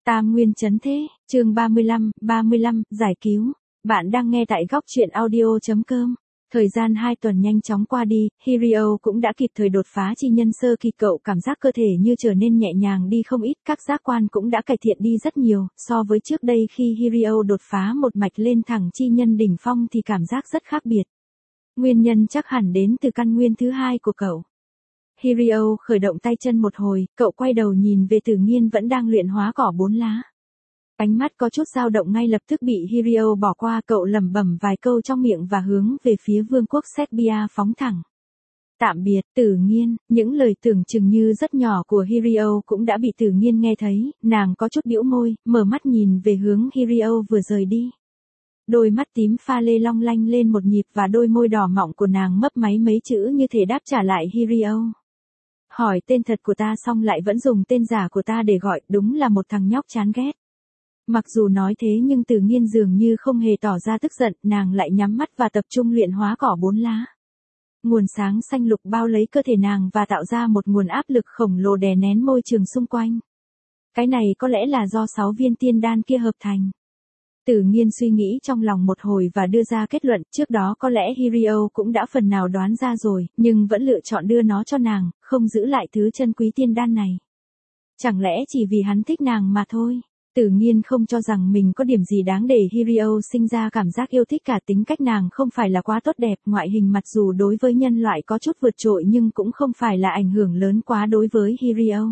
Tam Nguyên Chấn Thế, chương 35, giải cứu. Bạn đang nghe tại góc truyện audio.com. Thời gian 2 tuần nhanh chóng qua đi, Hirio cũng đã kịp thời đột phá chi nhân sơ kỳ, cậu cảm giác cơ thể như trở nên nhẹ nhàng đi không ít, các giác quan cũng đã cải thiện đi rất nhiều, so với trước đây khi Hirio đột phá một mạch lên thẳng chi nhân đỉnh phong thì cảm giác rất khác biệt. Nguyên nhân chắc hẳn đến từ căn nguyên thứ hai của cậu. Hirio khởi động tay chân một hồi, cậu quay đầu nhìn về Tử Nghiên vẫn đang luyện hóa cỏ 4 lá. Ánh mắt có chút dao động ngay lập tức bị Hirio bỏ qua, cậu lẩm bẩm vài câu trong miệng và hướng về phía vương quốc Serbia phóng thẳng. Tạm biệt, Tử Nghiên, những lời tưởng chừng như rất nhỏ của Hirio cũng đã bị Tử Nghiên nghe thấy, nàng có chút bĩu môi, mở mắt nhìn về hướng Hirio vừa rời đi. Đôi mắt tím pha lê long lanh lên một nhịp và đôi môi đỏ mọng của nàng mấp máy mấy chữ như thể đáp trả lại Hirio. Hỏi tên thật của ta xong lại vẫn dùng tên giả của ta để gọi, đúng là một thằng nhóc chán ghét. Mặc dù nói thế nhưng Tử Nghiên dường như không hề tỏ ra tức giận, nàng lại nhắm mắt và tập trung luyện hóa cỏ 4 lá. Nguồn sáng xanh lục bao lấy cơ thể nàng và tạo ra một nguồn áp lực khổng lồ đè nén môi trường xung quanh. Cái này có lẽ là do 6 viên tiên đan kia hợp thành. Tử Nghiên suy nghĩ trong lòng một hồi và đưa ra kết luận, trước đó có lẽ Hirio cũng đã phần nào đoán ra rồi, nhưng vẫn lựa chọn đưa nó cho nàng, không giữ lại thứ chân quý tiên đan này. Chẳng lẽ chỉ vì hắn thích nàng mà thôi? Tử Nghiên không cho rằng mình có điểm gì đáng để Hirio sinh ra cảm giác yêu thích cả, tính cách nàng không phải là quá tốt đẹp, ngoại hình mặc dù đối với nhân loại có chút vượt trội nhưng cũng không phải là ảnh hưởng lớn quá đối với Hirio.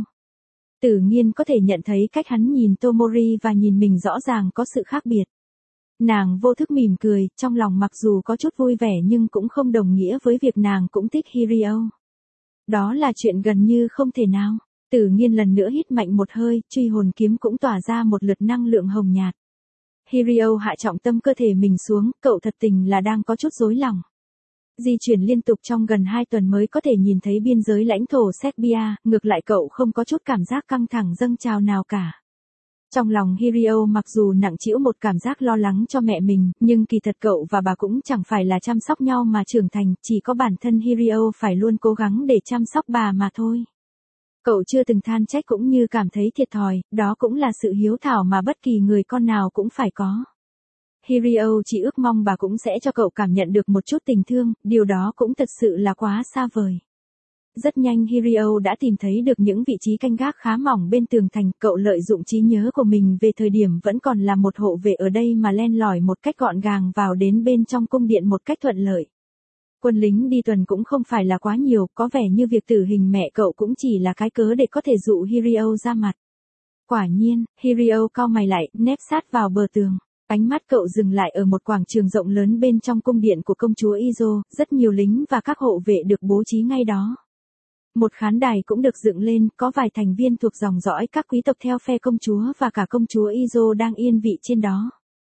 Tử Nghiên có thể nhận thấy cách hắn nhìn Tomori và nhìn mình rõ ràng có sự khác biệt. Nàng vô thức mỉm cười, trong lòng mặc dù có chút vui vẻ nhưng cũng không đồng nghĩa với việc nàng cũng thích Hirio. Đó là chuyện gần như không thể nào. Tử Nghiên lần nữa hít mạnh một hơi, truy hồn kiếm cũng tỏa ra một lượt năng lượng hồng nhạt. Hirio hạ trọng tâm cơ thể mình xuống, cậu thật tình là đang có chút rối lòng. Di chuyển liên tục trong gần 2 tuần mới có thể nhìn thấy biên giới lãnh thổ Serbia, ngược lại cậu không có chút cảm giác căng thẳng dâng trào nào cả. Trong lòng Hirio mặc dù nặng trĩu một cảm giác lo lắng cho mẹ mình, nhưng kỳ thật cậu và bà cũng chẳng phải là chăm sóc nhau mà trưởng thành, chỉ có bản thân Hirio phải luôn cố gắng để chăm sóc bà mà thôi. Cậu chưa từng than trách cũng như cảm thấy thiệt thòi, đó cũng là sự hiếu thảo mà bất kỳ người con nào cũng phải có. Hirio chỉ ước mong bà cũng sẽ cho cậu cảm nhận được một chút tình thương, điều đó cũng thật sự là quá xa vời. Rất nhanh Hirio đã tìm thấy được những vị trí canh gác khá mỏng bên tường thành, cậu lợi dụng trí nhớ của mình về thời điểm vẫn còn là một hộ vệ ở đây mà len lỏi một cách gọn gàng vào đến bên trong cung điện một cách thuận lợi. Quân lính đi tuần cũng không phải là quá nhiều, có vẻ như việc tử hình mẹ cậu cũng chỉ là cái cớ để có thể dụ Hirio ra mặt. Quả nhiên, Hirio cau mày lại, nép sát vào bờ tường. Ánh mắt cậu dừng lại ở một quảng trường rộng lớn bên trong cung điện của công chúa Izo, rất nhiều lính và các hộ vệ được bố trí ngay đó. Một khán đài cũng được dựng lên, có vài thành viên thuộc dòng dõi các quý tộc theo phe công chúa và cả công chúa Izo đang yên vị trên đó.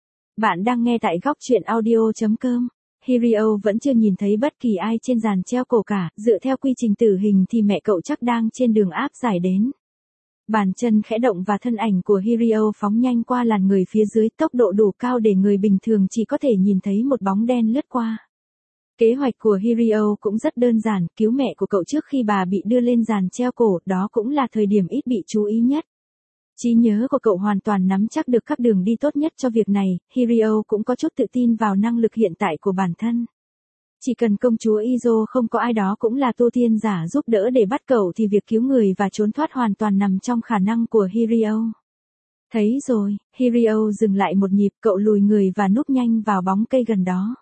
Bạn đang nghe tại góc truyện audio.com. Hirio vẫn chưa nhìn thấy bất kỳ ai trên giàn treo cổ cả, dựa theo quy trình tử hình thì mẹ cậu chắc đang trên đường áp giải đến. Bàn chân khẽ động và thân ảnh của Hirio phóng nhanh qua làn người phía dưới, tốc độ đủ cao để người bình thường chỉ có thể nhìn thấy một bóng đen lướt qua. Kế hoạch của Hirio cũng rất đơn giản, cứu mẹ của cậu trước khi bà bị đưa lên giàn treo cổ, đó cũng là thời điểm ít bị chú ý nhất. Trí nhớ của cậu hoàn toàn nắm chắc được các đường đi tốt nhất cho việc này, Hirio cũng có chút tự tin vào năng lực hiện tại của bản thân. Chỉ cần công chúa Izo không có ai đó cũng là tu tiên giả giúp đỡ để bắt cậu thì việc cứu người và trốn thoát hoàn toàn nằm trong khả năng của Hirio. Thấy rồi, Hirio dừng lại một nhịp, cậu lùi người và núp nhanh vào bóng cây gần đó.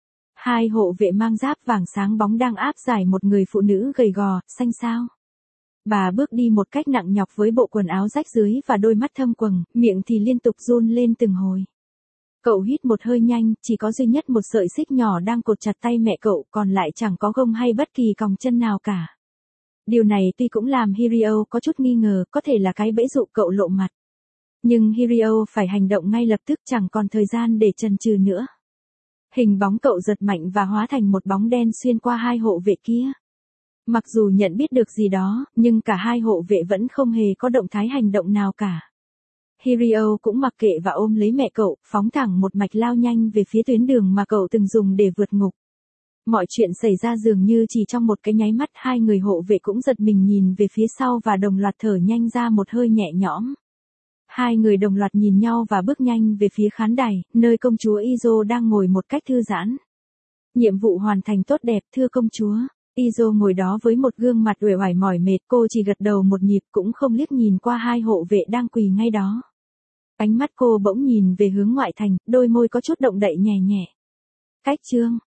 2 hộ vệ mang giáp vàng sáng bóng đang áp giải một người phụ nữ gầy gò, xanh xao. Bà bước đi một cách nặng nhọc với bộ quần áo rách dưới và đôi mắt thâm quầng, miệng thì liên tục run lên từng hồi. Cậu hít một hơi nhanh, chỉ có duy nhất một sợi xích nhỏ đang cột chặt tay mẹ cậu, còn lại chẳng có gông hay bất kỳ còng chân nào cả. Điều này tuy cũng làm Hirio có chút nghi ngờ, có thể là cái bẫy dụ cậu lộ mặt. Nhưng Hirio phải hành động ngay lập tức, chẳng còn thời gian để chần chừ nữa. Hình bóng cậu giật mạnh và hóa thành một bóng đen xuyên qua 2 hộ vệ kia. Mặc dù nhận biết được gì đó, nhưng cả 2 hộ vệ vẫn không hề có động thái hành động nào cả. Hirio cũng mặc kệ và ôm lấy mẹ cậu, phóng thẳng một mạch lao nhanh về phía tuyến đường mà cậu từng dùng để vượt ngục. Mọi chuyện xảy ra dường như chỉ trong một cái nháy mắt, 2 người hộ vệ cũng giật mình nhìn về phía sau và đồng loạt thở nhanh ra một hơi nhẹ nhõm. Hai người đồng loạt nhìn nhau và bước nhanh về phía khán đài, nơi công chúa Izo đang ngồi một cách thư giãn. Nhiệm vụ hoàn thành tốt đẹp thưa công chúa. Izo ngồi đó với một gương mặt uể oải mỏi mệt, cô chỉ gật đầu một nhịp cũng không liếc nhìn qua hai hộ vệ đang quỳ ngay đó. Ánh mắt cô bỗng nhìn về hướng ngoại thành, đôi môi có chút động đậy nhẹ nhẹ. Cách chương